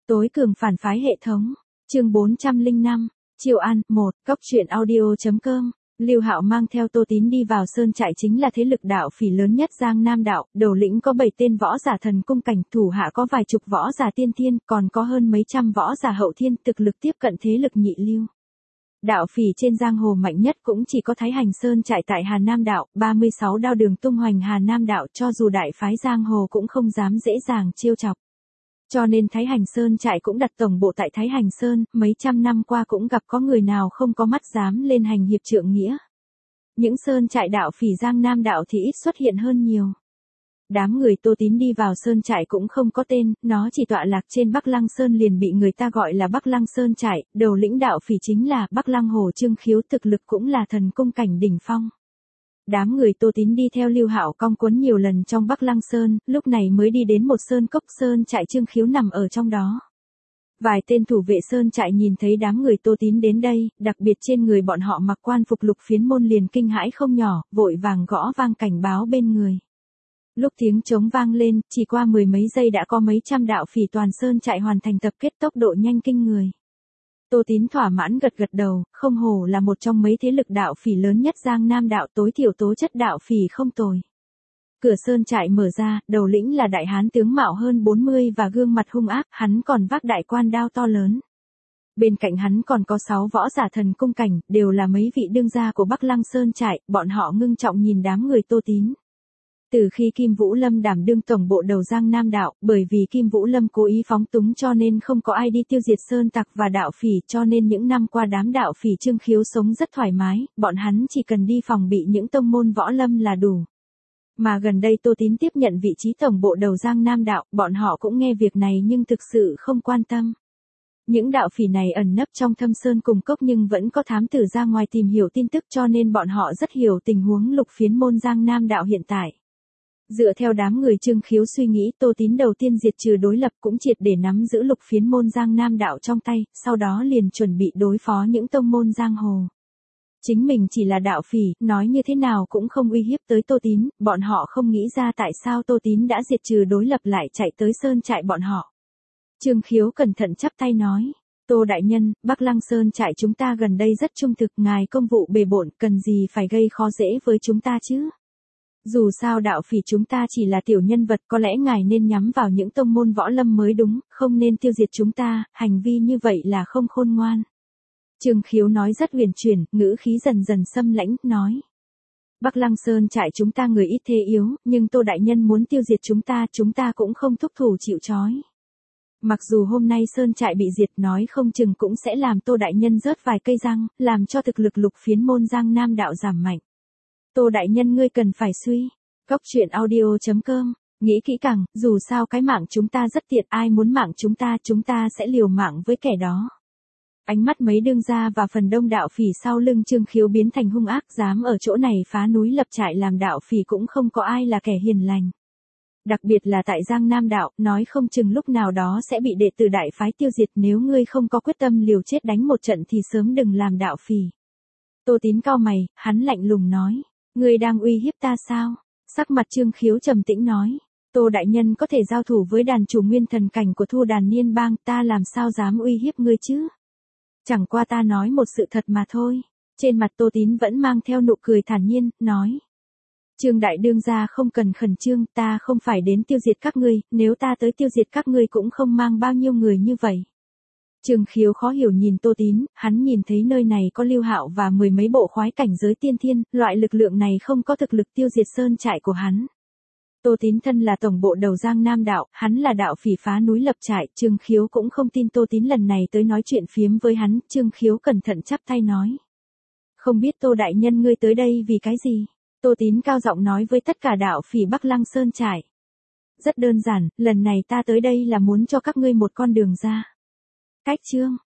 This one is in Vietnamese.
Tối cường phản phái hệ thống. Chương 405. Chiêu An 1. Cóc truyện audio.com. Lưu Hạo mang theo Tô Tín đi vào sơn trại, chính là thế lực đạo phỉ lớn nhất Giang Nam đạo, đầu lĩnh có 7 tên võ giả thần cung cảnh, thủ hạ có vài chục võ giả tiên thiên, còn có hơn mấy trăm võ giả hậu thiên, thực lực tiếp cận thế lực nhị lưu. Đạo phỉ trên giang hồ mạnh nhất cũng chỉ có Thái Hành Sơn trại tại Hà Nam đạo, 36 đao đường tung hoành Hà Nam đạo, cho dù đại phái giang hồ cũng không dám dễ dàng trêu chọc. Cho nên Thái Hành Sơn trại cũng đặt tổng bộ tại Thái Hành Sơn, mấy trăm năm qua cũng gặp có người nào không có mắt dám lên hành hiệp trượng nghĩa. Những sơn trại đạo phỉ Giang Nam đạo thì ít xuất hiện hơn nhiều. Đám người Tô Tín đi vào sơn trại cũng không có tên, nó chỉ tọa lạc trên Bắc Lăng Sơn liền bị người ta gọi là Bắc Lăng Sơn trại, đầu lĩnh đạo phỉ chính là Bắc Lăng Hồ Trương Khiếu, thực lực cũng là thần cung cảnh đỉnh phong. Đám người Tô Tín đi theo Lưu Hạo cong quấn nhiều lần trong Bắc Lăng Sơn, lúc này mới đi đến một sơn cốc, sơn trại Trương Khiếu nằm ở trong đó. Vài tên thủ vệ sơn trại nhìn thấy đám người Tô Tín đến đây, đặc biệt trên người bọn họ mặc quan phục lục phiến môn liền kinh hãi không nhỏ, vội vàng gõ vang cảnh báo bên người. Lúc tiếng trống vang lên, chỉ qua mười mấy giây đã có mấy trăm đạo phỉ toàn sơn trại hoàn thành tập kết, tốc độ nhanh kinh người. Tô Tín thỏa mãn gật gật đầu, không hổ là một trong mấy thế lực đạo phỉ lớn nhất Giang Nam đạo, tối thiểu tố chất đạo phỉ không tồi. Cửa sơn trại mở ra, đầu lĩnh là đại hán tướng mạo hơn 40 và gương mặt hung ác, hắn còn vác đại quan đao to lớn. Bên cạnh hắn còn có 6 võ giả thần cung cảnh, đều là mấy vị đương gia của Bắc Lăng Sơn trại, bọn họ ngưng trọng nhìn đám người Tô Tín. Từ khi Kim Vũ Lâm đảm đương tổng bộ đầu Giang Nam đạo, bởi vì Kim Vũ Lâm cố ý phóng túng cho nên không có ai đi tiêu diệt sơn tặc và đạo phỉ, cho nên những năm qua đám đạo phỉ Trương Khiếu sống rất thoải mái, bọn hắn chỉ cần đi phòng bị những tông môn võ lâm là đủ. Mà gần đây Tô Tín tiếp nhận vị trí tổng bộ đầu Giang Nam đạo, bọn họ cũng nghe việc này nhưng thực sự không quan tâm. Những đạo phỉ này ẩn nấp trong thâm sơn cùng cốc nhưng vẫn có thám tử ra ngoài tìm hiểu tin tức, cho nên bọn họ rất hiểu tình huống lục phiến môn Giang Nam đạo hiện tại. Dựa theo đám người Trương Khiếu suy nghĩ, Tô Tín đầu tiên diệt trừ đối lập cũng triệt để nắm giữ lục phiến môn Giang Nam đạo trong tay, sau đó liền chuẩn bị đối phó những tông môn giang hồ. Chính mình chỉ là đạo phỉ, nói như thế nào cũng không uy hiếp tới Tô Tín, bọn họ không nghĩ ra tại sao Tô Tín đã diệt trừ đối lập lại chạy tới sơn trại bọn họ. Trương Khiếu cẩn thận chắp tay nói, Tô đại nhân, Bắc Lăng Sơn trại chúng ta gần đây rất trung thực, ngài công vụ bề bộn, cần gì phải gây khó dễ với chúng ta chứ? Dù sao đạo phỉ chúng ta chỉ là tiểu nhân vật, có lẽ ngài nên nhắm vào những tông môn võ lâm mới đúng, không nên tiêu diệt chúng ta, hành vi như vậy là không khôn ngoan. Trương Khiếu nói rất huyền chuyển, ngữ khí dần dần xâm lãnh, nói. Bắc Lăng Sơn trại chúng ta người ít thế yếu, nhưng Tô đại nhân muốn tiêu diệt chúng ta cũng không thúc thủ chịu trói. Mặc dù hôm nay Sơn trại bị diệt, nói không chừng cũng sẽ làm Tô đại nhân rớt vài cây răng, làm cho thực lực lục phiến môn Giang Nam đạo giảm mạnh. Tô đại nhân ngươi cần phải suy. Cóc truyện audio.com. Nghĩ kỹ càng, dù sao cái mạng chúng ta rất tiện, ai muốn mạng chúng ta sẽ liều mạng với kẻ đó. Ánh mắt mấy đương gia và phần đông đạo phỉ sau lưng Trương Khiếu biến thành hung ác, dám ở chỗ này phá núi lập trại làm đạo phỉ cũng không có ai là kẻ hiền lành. Đặc biệt là tại Giang Nam đạo, nói không chừng lúc nào đó sẽ bị đệ tử đại phái tiêu diệt, nếu ngươi không có quyết tâm liều chết đánh một trận thì sớm đừng làm đạo phỉ. Tô Tín cau mày, hắn lạnh lùng nói, ngươi đang uy hiếp ta sao? Sắc mặt Trương Khiếu trầm tĩnh nói, Tô đại nhân có thể giao thủ với đàn chủ nguyên thần cảnh của Thu Đàn Niên Bang, ta làm sao dám uy hiếp ngươi chứ? Chẳng qua ta nói một sự thật mà thôi. Trên mặt Tô Tín vẫn mang theo nụ cười thản nhiên, nói. Trương đại đương gia không cần khẩn trương, ta không phải đến tiêu diệt các ngươi, nếu ta tới tiêu diệt các ngươi cũng không mang bao nhiêu người như vậy. Trương Khiếu khó hiểu nhìn Tô Tín, hắn nhìn thấy nơi này có Lưu Hạo và mười mấy bộ khoái cảnh giới tiên thiên, loại lực lượng này không có thực lực tiêu diệt sơn trại của hắn. Tô Tín thân là tổng bộ đầu Giang Nam đạo, hắn là đạo phỉ phá núi lập trại, Trương Khiếu cũng không tin Tô Tín lần này tới nói chuyện phiếm với hắn, Trương Khiếu cẩn thận chắp tay nói. Không biết Tô đại nhân ngươi tới đây vì cái gì? Tô Tín cao giọng nói với tất cả đạo phỉ Bắc Lăng Sơn trại. Rất đơn giản, lần này ta tới đây là muốn cho các ngươi một con đường ra. Cách chương.